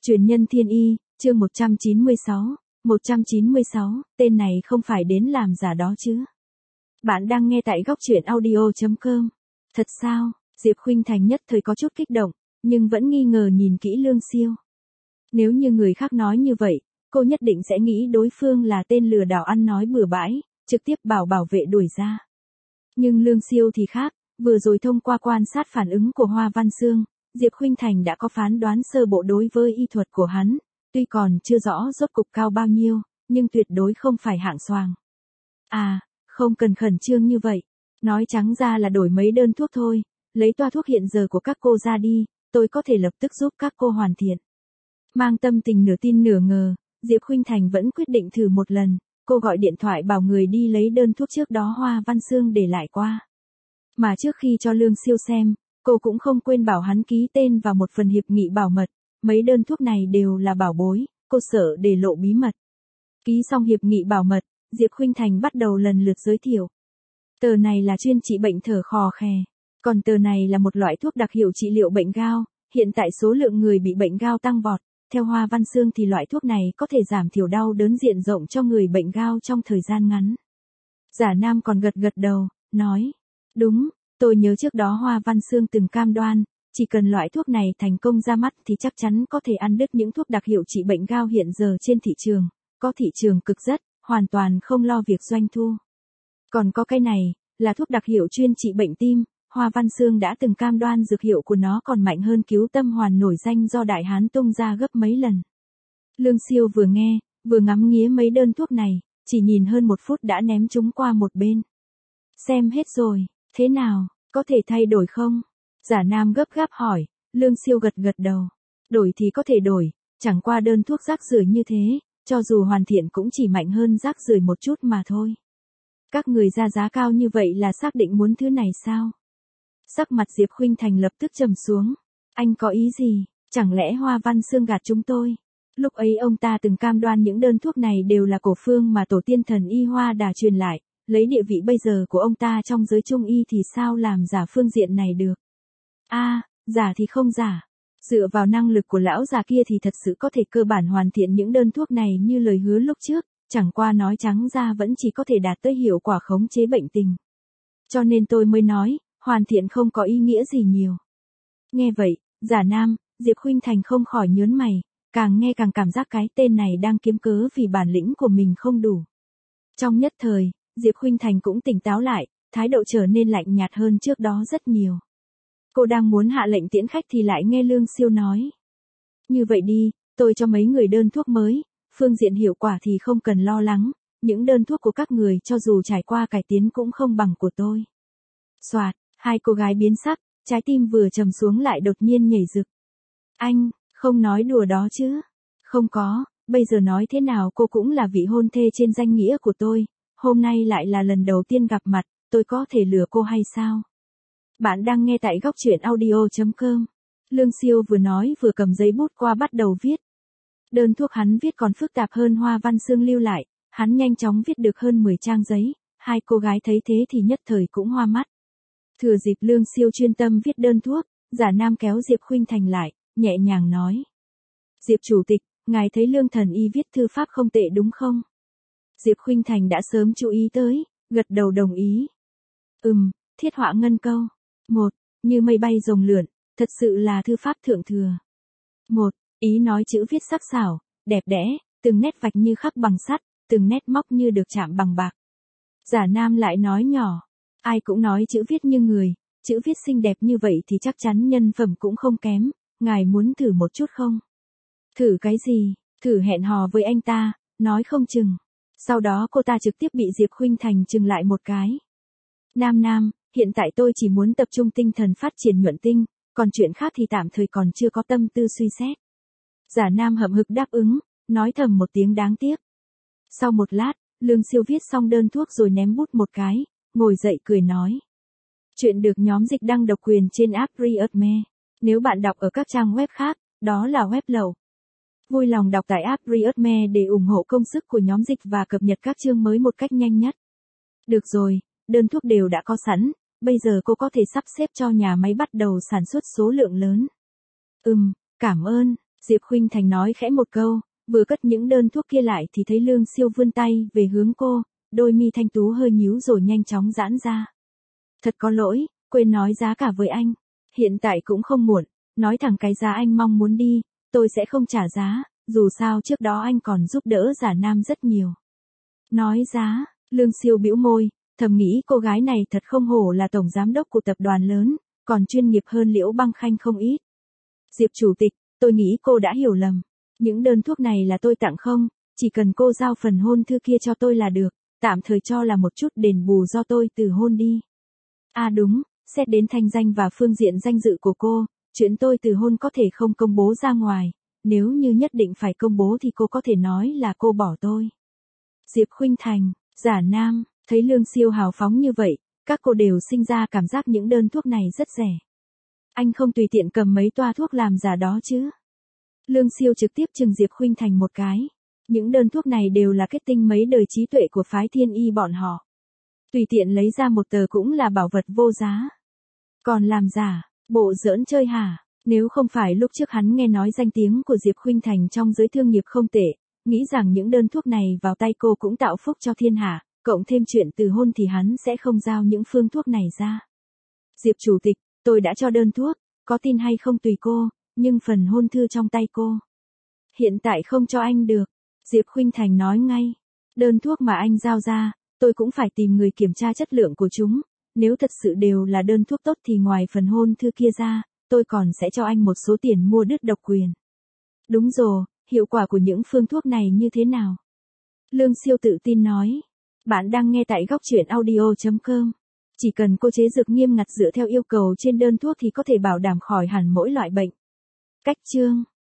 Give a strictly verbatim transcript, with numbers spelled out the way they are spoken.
Truyền nhân thiên y, chương một trăm chín mươi sáu, một trăm chín mươi sáu, tên này không phải đến làm giả đó chứ. Bạn đang nghe tại góc truyện audio chấm com. Thật sao? Diệp Khuynh Thành nhất thời có chút kích động, nhưng vẫn nghi ngờ nhìn kỹ Lương Siêu. Nếu như người khác nói như vậy, cô nhất định sẽ nghĩ đối phương là tên lừa đảo ăn nói bừa bãi, trực tiếp bảo bảo vệ đuổi ra. Nhưng Lương Siêu thì khác, vừa rồi thông qua quan sát phản ứng của Hoa Văn Sương, Diệp Khuynh Thành đã có phán đoán sơ bộ đối với y thuật của hắn, tuy còn chưa rõ rốt cục cao bao nhiêu, nhưng tuyệt đối không phải hạng xoàng. À, không cần khẩn trương như vậy, nói trắng ra là đổi mấy đơn thuốc thôi, lấy toa thuốc hiện giờ của các cô ra đi, tôi có thể lập tức giúp các cô hoàn thiện. Mang tâm tình nửa tin nửa ngờ, Diệp Khuynh Thành vẫn quyết định thử một lần, cô gọi điện thoại bảo người đi lấy đơn thuốc trước đó Hoa Văn Sương để lại qua. Mà trước khi cho Lương Siêu xem, cô cũng không quên bảo hắn ký tên vào một phần hiệp nghị bảo mật, mấy đơn thuốc này đều là bảo bối, cô sợ để lộ bí mật. Ký xong hiệp nghị bảo mật, Diệp Khuynh Thành bắt đầu lần lượt giới thiệu. Tờ này là chuyên trị bệnh thở khò khè, còn tờ này là một loại thuốc đặc hiệu trị liệu bệnh gao, hiện tại số lượng người bị bệnh gao tăng vọt, theo Hoa Văn Sương thì loại thuốc này có thể giảm thiểu đau đớn diện rộng cho người bệnh gao trong thời gian ngắn. Giả Nam còn gật gật đầu, nói, đúng, tôi nhớ trước đó Hoa Văn Sương từng cam đoan, chỉ cần loại thuốc này thành công ra mắt thì chắc chắn có thể ăn đứt những thuốc đặc hiệu trị bệnh gao hiện giờ trên thị trường, có thị trường cực rất, hoàn toàn không lo việc doanh thu. Còn có cái này, là thuốc đặc hiệu chuyên trị bệnh tim, Hoa Văn Sương đã từng cam đoan dược hiệu của nó còn mạnh hơn cứu tâm hoàn nổi danh do Đại Hán tung ra gấp mấy lần. Lương Siêu vừa nghe, vừa ngắm nghía mấy đơn thuốc này, chỉ nhìn hơn một phút đã ném chúng qua một bên. Xem hết rồi, thế nào, có thể thay đổi không? Giả Nam gấp gáp hỏi, Lương Siêu gật gật đầu. Đổi thì có thể đổi, chẳng qua đơn thuốc rác rưởi như thế, cho dù hoàn thiện cũng chỉ mạnh hơn rác rưởi một chút mà thôi. Các người ra giá cao như vậy là xác định muốn thứ này sao? Sắc mặt Diệp Khuynh Thành lập tức trầm xuống. Anh có ý gì? Chẳng lẽ Hoa Văn Sương gạt chúng tôi? Lúc ấy ông ta từng cam đoan những đơn thuốc này đều là cổ phương mà tổ tiên thần y Hoa Đà truyền lại, lấy địa vị bây giờ của ông ta trong giới trung y thì sao làm giả phương diện này được? A, à, giả thì không giả. Dựa vào năng lực của lão già kia thì thật sự có thể cơ bản hoàn thiện những đơn thuốc này như lời hứa lúc trước, chẳng qua nói trắng ra vẫn chỉ có thể đạt tới hiệu quả khống chế bệnh tình. Cho nên tôi mới nói, hoàn thiện không có ý nghĩa gì nhiều. Nghe vậy, Giả Nam, Diệp Khuynh Thành không khỏi nhớn mày, càng nghe càng cảm giác cái tên này đang kiếm cớ vì bản lĩnh của mình không đủ. Trong nhất thời, Diệp Khuynh Thành cũng tỉnh táo lại, thái độ trở nên lạnh nhạt hơn trước đó rất nhiều. Cô đang muốn hạ lệnh tiễn khách thì lại nghe Lương Siêu nói. Như vậy đi, tôi cho mấy người đơn thuốc mới, phương diện hiệu quả thì không cần lo lắng, những đơn thuốc của các người cho dù trải qua cải tiến cũng không bằng của tôi. Soạt, hai cô gái biến sắc, trái tim vừa trầm xuống lại đột nhiên nhảy rực. Anh, không nói đùa đó chứ? Không có, bây giờ nói thế nào cô cũng là vị hôn thê trên danh nghĩa của tôi, hôm nay lại là lần đầu tiên gặp mặt, tôi có thể lừa cô hay sao? Bạn đang nghe tại góc truyện audio chấm com. Lương Siêu vừa nói vừa cầm giấy bút qua bắt đầu viết. Đơn thuốc hắn viết còn phức tạp hơn Hoa Văn Sương lưu lại, hắn nhanh chóng viết được hơn mười trang giấy, hai cô gái thấy thế thì nhất thời cũng hoa mắt. Thừa dịp Lương Siêu chuyên tâm viết đơn thuốc, Giả Nam kéo Diệp Khuynh Thành lại, nhẹ nhàng nói. Diệp Chủ tịch, ngài thấy Lương Thần Y viết thư pháp không tệ đúng không? Diệp Khuynh Thành đã sớm chú ý tới, gật đầu đồng ý. Ừm, thiết họa ngân câu. Một, như mây bay rồng lượn, thật sự là thư pháp thượng thừa. Một, ý nói chữ viết sắc sảo, đẹp đẽ, từng nét vạch như khắc bằng sắt, từng nét móc như được chạm bằng bạc. Giả Nam lại nói nhỏ, ai cũng nói chữ viết như người, chữ viết xinh đẹp như vậy thì chắc chắn nhân phẩm cũng không kém, ngài muốn thử một chút không? Thử cái gì? Thử hẹn hò với anh ta, nói không chừng. Sau đó cô ta trực tiếp bị Diệp Khuynh Thành chừng lại một cái. Nam Nam, hiện tại tôi chỉ muốn tập trung tinh thần phát triển nhuận tinh, còn chuyện khác thì tạm thời còn chưa có tâm tư suy xét. Giả Nam hậm hực đáp ứng, nói thầm một tiếng đáng tiếc. Sau một lát, Lương Siêu viết xong đơn thuốc rồi ném bút một cái, ngồi dậy cười nói. Chuyện được nhóm dịch đăng độc quyền trên app Readme. Nếu bạn đọc ở các trang web khác, đó là web lậu. Vui lòng đọc tại app Readme để ủng hộ công sức của nhóm dịch và cập nhật các chương mới một cách nhanh nhất. Được rồi, đơn thuốc đều đã có sẵn, bây giờ cô có thể sắp xếp cho nhà máy bắt đầu sản xuất số lượng lớn. Ừm, cảm ơn. Diệp Khuynh Thành nói khẽ một câu, vừa cất những đơn thuốc kia lại thì thấy Lương Siêu vươn tay về hướng cô, đôi mi thanh tú hơi nhíu rồi nhanh chóng giãn ra. Thật có lỗi, quên nói giá cả với anh. Hiện tại cũng không muộn, nói thẳng cái giá anh mong muốn đi, tôi sẽ không trả giá, dù sao trước đó anh còn giúp đỡ Giả Nam rất nhiều. Nói giá, Lương Siêu bĩu môi, thầm nghĩ cô gái này thật không hổ là tổng giám đốc của tập đoàn lớn, còn chuyên nghiệp hơn Liễu Băng Khanh không ít. Diệp chủ tịch, tôi nghĩ cô đã hiểu lầm. Những đơn thuốc này là tôi tặng không, chỉ cần cô giao phần hôn thư kia cho tôi là được, tạm thời cho là một chút đền bù do tôi từ hôn đi. À đúng, xét đến thanh danh và phương diện danh dự của cô, chuyện tôi từ hôn có thể không công bố ra ngoài, nếu như nhất định phải công bố thì cô có thể nói là cô bỏ tôi. Diệp Khuynh Thành, Giả Nam, thấy Lương Siêu hào phóng như vậy, các cô đều sinh ra cảm giác những đơn thuốc này rất rẻ. Anh không tùy tiện cầm mấy toa thuốc làm giả đó chứ? Lương Siêu trực tiếp chừng Diệp Khuynh Thành một cái. Những đơn thuốc này đều là kết tinh mấy đời trí tuệ của phái Thiên Y bọn họ. Tùy tiện lấy ra một tờ cũng là bảo vật vô giá. Còn làm giả, bộ giỡn chơi hả? Nếu không phải lúc trước hắn nghe nói danh tiếng của Diệp Khuynh Thành trong giới thương nghiệp không tệ, nghĩ rằng những đơn thuốc này vào tay cô cũng tạo phúc cho thiên hạ, cộng thêm chuyện từ hôn thì hắn sẽ không giao những phương thuốc này ra. Diệp chủ tịch, tôi đã cho đơn thuốc, có tin hay không tùy cô, nhưng phần hôn thư trong tay cô. Hiện tại không cho anh được. Diệp Khuynh Thành nói ngay. Đơn thuốc mà anh giao ra, tôi cũng phải tìm người kiểm tra chất lượng của chúng. Nếu thật sự đều là đơn thuốc tốt thì ngoài phần hôn thư kia ra, tôi còn sẽ cho anh một số tiền mua đứt độc quyền. Đúng rồi, hiệu quả của những phương thuốc này như thế nào? Lương Siêu tự tin nói. Bạn đang nghe tại góc truyện audio chấm com. Chỉ cần cô chế dược nghiêm ngặt dựa theo yêu cầu trên đơn thuốc thì có thể bảo đảm khỏi hẳn mỗi loại bệnh. Cách chương